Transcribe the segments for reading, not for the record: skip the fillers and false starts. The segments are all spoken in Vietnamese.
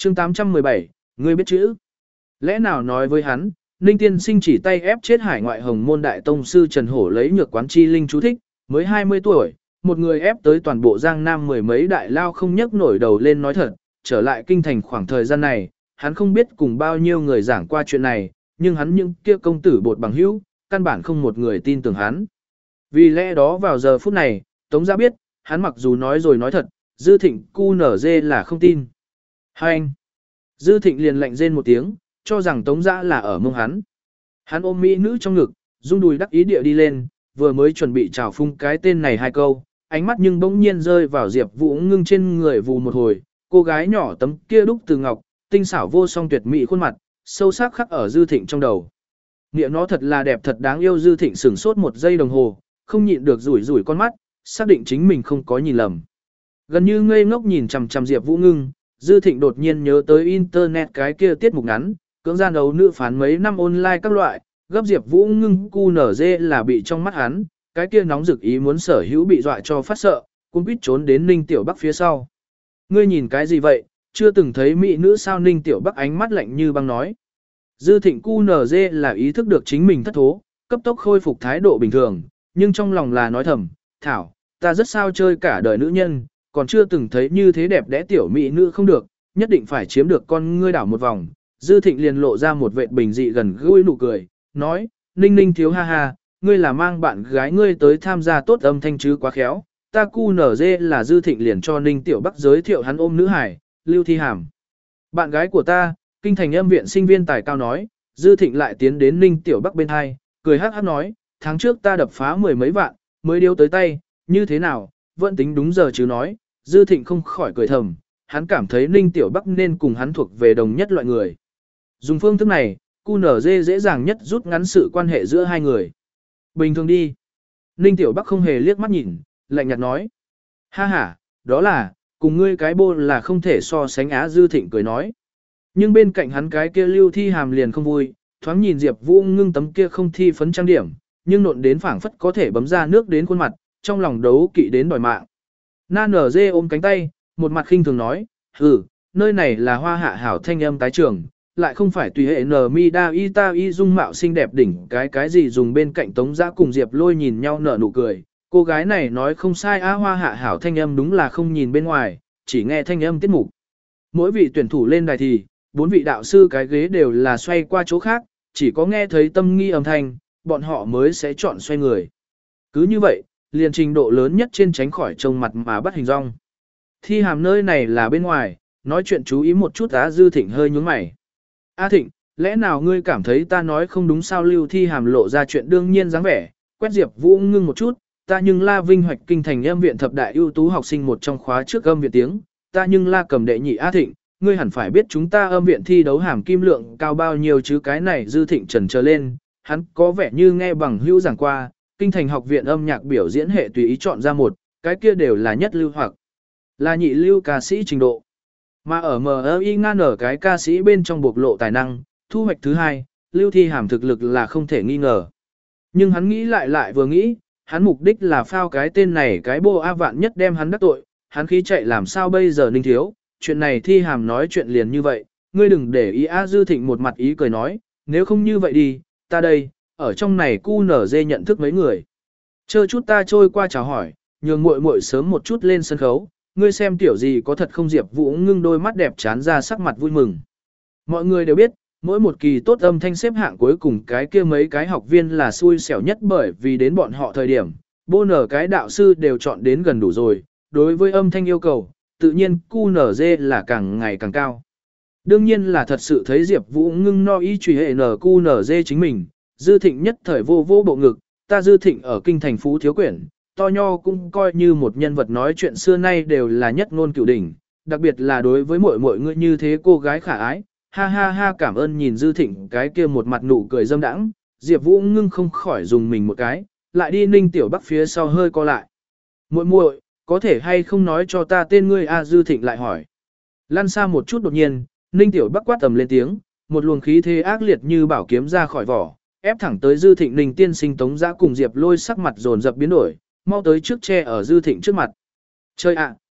chương 817, ngươi biết chữ. Lẽ nào nói với hắn, Ninh Tiên Sinh chỉ tay ép chết hải ngoại hồng môn đại tông sư Trần Hổ lấy nhược quán chi linh chú thích, mới 20 tuổi, một người ép tới toàn bộ Giang Nam mười mấy đại lao không nhấc nổi đầu lên nói thật, trở lại kinh thành khoảng thời gian này, hắn không biết cùng bao nhiêu người giảng qua chuyện này, nhưng hắn những kia công tử bột bằng hữu, căn bản không một người tin tưởng hắn. Vì lẽ đó vào giờ phút này, Tống Giã biết, hắn mặc dù nói rồi nói thật, Dư Thịnh cu nở dê là không tin. Hai anh! Dư Thịnh liền lạnh rên một tiếng, cho rằng Tống Giã là ở mông hắn. Hắn ôm mỹ nữ trong ngực, rung đùi đắc ý địa đi lên, vừa mới chuẩn bị chào phung cái tên này hai câu, ánh mắt nhưng bỗng nhiên rơi vào Diệp Vũ Ngưng trên người vù một hồi, cô gái nhỏ tấm kia đúc từ ngọc, tinh xảo vô song tuyệt mỹ khuôn mặt, sâu sắc khắc ở Dư Thịnh trong đầu. Nghĩa nó thật là đẹp thật đáng yêu. Dư Thịnh sửng sốt một giây đồng hồ, không nhịn được rủi rủi con mắt, xác định chính mình không có nhìn lầm. Gần như ngây ngốc nhìn chằm chằm Diệp Vũ Ngưng, Dư Thịnh đột nhiên nhớ tới internet cái kia tiết mục ngắn, cưỡng gian đấu nữ phán mấy năm online các loại, gấp Diệp Vũ Ngưng cu nở dê là bị trong mắt hắn, cái kia nóng rực ý muốn sở hữu bị dọa cho phát sợ, cũng biết trốn đến Ninh Tiểu Bắc phía sau. Ngươi nhìn cái gì vậy, chưa từng thấy mỹ nữ sao? Ninh Tiểu Bắc ánh mắt lạnh như băng nói. Dư Thịnh cu nở dê là ý thức được chính mình thất thố, cấp tốc khôi phục thái độ bình thường, nhưng trong lòng là nói thầm, thảo, ta rất sao chơi cả đời nữ nhân, còn chưa từng thấy như thế đẹp đẽ tiểu mỹ nữ không được, nhất định phải chiếm được con ngươi đảo một vòng. Dư Thịnh liền lộ ra một vệt bình dị gần gũi nụ cười, nói, Ninh Ninh thiếu ha ha, ngươi là mang bạn gái ngươi tới tham gia tốt âm thanh chứ quá khéo, ta cu nở dê là. Dư Thịnh liền cho Ninh Tiểu Bắc giới thiệu hắn ôm nữ hải, Lưu Thi Hàm. Bạn gái của ta, kinh thành âm viện sinh viên tài cao nói. Dư Thịnh lại tiến đến Ninh Tiểu Bắc bên hai, cười hắc hắc nói, tháng trước ta đập phá 10 mấy vạn, mới điếu tới tay, như thế nào, vẫn tính đúng giờ chứ nói. Dư Thịnh không khỏi cười thầm, hắn cảm thấy Ninh Tiểu Bắc nên cùng hắn thuộc về đồng nhất loại người. Dùng phương thức này, QNZ dễ dàng nhất rút ngắn sự quan hệ giữa hai người. Bình thường đi. Ninh Tiểu Bắc không hề liếc mắt nhìn, lạnh nhạt nói. Ha ha, đó là, cùng ngươi cái bô là không thể so sánh á. Dư Thịnh cười nói. Nhưng bên cạnh hắn cái kia Lưu Thi Hàm liền không vui, thoáng nhìn Diệp Vũ Ngưng tấm kia không thi phấn trang điểm, nhưng nộn đến phảng phất có thể bấm ra nước đến khuôn mặt, trong lòng đấu kỵ đến đòi mạng. Na nở dê ôm cánh tay, một mặt khinh thường nói, nơi này là Hoa Hạ hảo thanh âm tái trường, lại không phải tùy hệ nở mi đa y ta y dung mạo xinh đẹp đỉnh cái gì. Dùng bên cạnh Tống Giã cùng Diệp Lôi nhìn nhau nở nụ cười, cô gái này nói không sai á. Hoa Hạ hảo thanh âm đúng là không nhìn bên ngoài, chỉ nghe thanh âm tiết mục. Mỗi vị tuyển thủ lên đài thì, 4 vị đạo sư cái ghế đều là xoay qua chỗ khác, chỉ có nghe thấy tâm nghi âm thanh, bọn họ mới sẽ chọn xoay người. Cứ như vậy, liền trình độ lớn nhất trên tránh khỏi trông mặt mà bắt hình dong. Thi Hàm nơi này là bên ngoài, nói chuyện chú ý một chút á. Dư Thịnh hơi nhướng mày. A Thịnh, lẽ nào ngươi cảm thấy ta nói không đúng sao? Lưu Thi Hàm lộ ra chuyện đương nhiên dáng vẻ, quét Diệp Vũ Ngưng một chút, ta nhưng La vinh hoạch kinh thành âm viện thập đại ưu tú học sinh một trong khóa trước âm viện tiếng, ta nhưng La cầm đệ nhị. A Thịnh, ngươi hẳn phải biết chúng ta âm viện thi đấu hàm kim lượng cao bao nhiêu chứ? Cái này Dư Thịnh trần trở lên, hắn có vẻ như nghe bằng hữu giảng qua, kinh thành học viện âm nhạc biểu diễn hệ tùy ý chọn ra một, cái kia đều là nhất lưu hoặc là nhị lưu ca sĩ trình độ. Mà ở MI ngan ở cái ca sĩ bên trong bộc lộ tài năng, thu hoạch thứ hai, Lưu Thi Hàm thực lực là không thể nghi ngờ. Nhưng hắn nghĩ lại vừa nghĩ, hắn mục đích là phao cái tên này cái bô A vạn nhất đem hắn đắc tội, hắn khí chạy làm sao bây giờ? Ninh thiếu, chuyện này Thi Hàm nói chuyện liền như vậy, ngươi đừng để ý á. Dư Thịnh một mặt ý cười nói, nếu không như vậy đi, ta đây, ở trong này QNZ nhận thức mấy người. Chờ chút ta trôi qua chào hỏi, nhường muội muội sớm một chút lên sân khấu, ngươi xem tiểu gì có thật không? Diệp Vũ Ngưng đôi mắt đẹp chán ra sắc mặt vui mừng. Mọi người đều biết, mỗi một kỳ tốt âm thanh xếp hạng cuối cùng cái kia mấy cái học viên là xui xẻo nhất, bởi vì đến bọn họ thời điểm, bô nở cái đạo sư đều chọn đến gần đủ rồi, đối với âm thanh yêu cầu, tự nhiên QNZ là càng ngày càng cao. Đương nhiên là thật sự thấy Diệp Vũ Ngưng no y truy hệ QNZ chính mình, Dư Thịnh nhất thời vô bộ ngực, ta Dư Thịnh ở kinh thành phú thiếu quyển, to nho cũng coi như một nhân vật nói chuyện xưa nay đều là nhất ngôn cửu đỉnh, đặc biệt là đối với mọi người như thế cô gái khả ái, ha ha ha. Cảm ơn. Nhìn Dư Thịnh cái kia một mặt nụ cười dâm đãng, Diệp Vũ Ngưng không khỏi dùng mình một cái, lại đi Ninh Tiểu Bắc phía sau hơi co lại. Muội, có thể hay không nói cho ta tên ngươi a? Dư Thịnh lại hỏi. Lăn xa một chút. Đột nhiên, Ninh Tiểu Bắc quát tầm lên tiếng, một luồng khí thế ác liệt như bảo kiếm ra khỏi vỏ, ép thẳng tới Dư Thịnh. Ninh tiên sinh Tống Giã cùng Diệp Lôi sắc mặt dồn dập biến đổi, mau tới trước che ở Dư Thịnh trước mặt. Chơi ạ,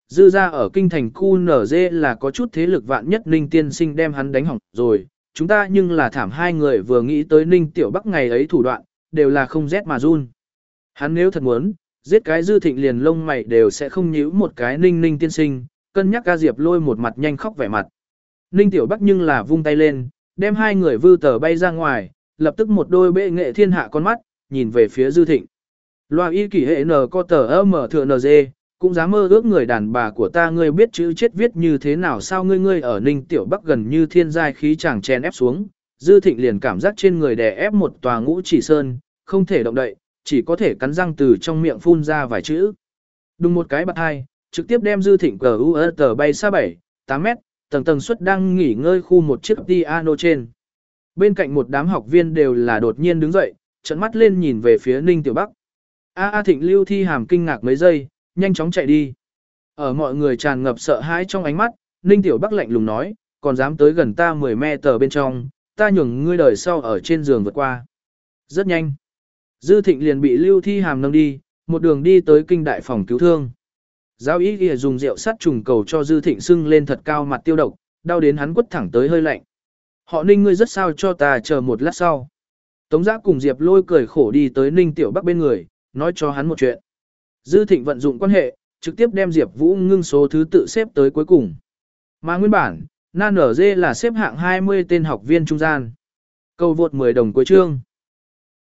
Dư ra ở kinh thành QNZ là có chút thế lực vạn nhất Ninh tiên sinh đem hắn đánh hỏng rồi, chúng ta nhưng là thảm hai người vừa nghĩ tới Ninh Tiểu Bắc ngày ấy thủ đoạn, đều là không rét mà run. Hắn nếu thật muốn, giết cái Dư Thịnh liền lông mày đều sẽ không nhíu một cái Ninh tiên sinh, cân nhắc ca Diệp Lôi một mặt nhanh khóc vẻ mặt. Ninh Tiểu Bắc nhưng là vung tay lên, đem hai người vư tờ bay ra ngoài, lập tức một đôi bệ nghệ thiên hạ con mắt, nhìn về phía Dư Thịnh. Loa y kỷ hệ n có tờ mở thừa NG, cũng dám mơ ước người đàn bà của ta, ngươi biết chữ chết viết như thế nào sao? Ngươi ở Ninh Tiểu Bắc gần như thiên giai khí chàng chen ép xuống, Dư Thịnh liền cảm giác trên người đè ép một tòa ngũ chỉ sơn, không thể động đậy, chỉ có thể cắn răng từ trong miệng phun ra vài chữ. Đùng một cái bật hai, trực tiếp đem Dư Thịnh tờ bay xa 7-8 mét, tầng tầng suất đang nghỉ ngơi khu một chiếc piano trên. Bên cạnh một đám học viên đều là đột nhiên đứng dậy, trợn mắt lên nhìn về phía Ninh Tiểu Bắc. A Thịnh Lưu Thi Hàm kinh ngạc mấy giây, nhanh chóng chạy đi. Ở mọi người tràn ngập sợ hãi trong ánh mắt, Ninh Tiểu Bắc lạnh lùng nói, còn dám tới gần ta 10 mét bên trong, ta nhường ngươi đời sau ở trên giường vượt qua. Rất nhanh. Dư Thịnh liền bị Lưu Thi Hàm nâng đi, một đường đi tới kinh đại phòng cứu thương. Giáo ý ghi dùng rượu sắt trùng cầu cho Dư Thịnh sưng lên thật cao mặt tiêu độc, đau đến hắn quất thẳng tới hơi lạnh. Họ Ninh, ngươi rất sao, cho ta chờ một lát sau. Tống Giã cùng Diệp Lôi cười khổ đi tới Ninh Tiểu Bắc bên người, nói cho hắn một chuyện. Dư Thịnh vận dụng quan hệ, trực tiếp đem Diệp Vũ Ngưng số thứ tự xếp tới cuối cùng. Mà nguyên bản, Nan ở Dê là xếp hạng 20 tên học viên trung gian. Cầu vượt 10 đồng cuối chương.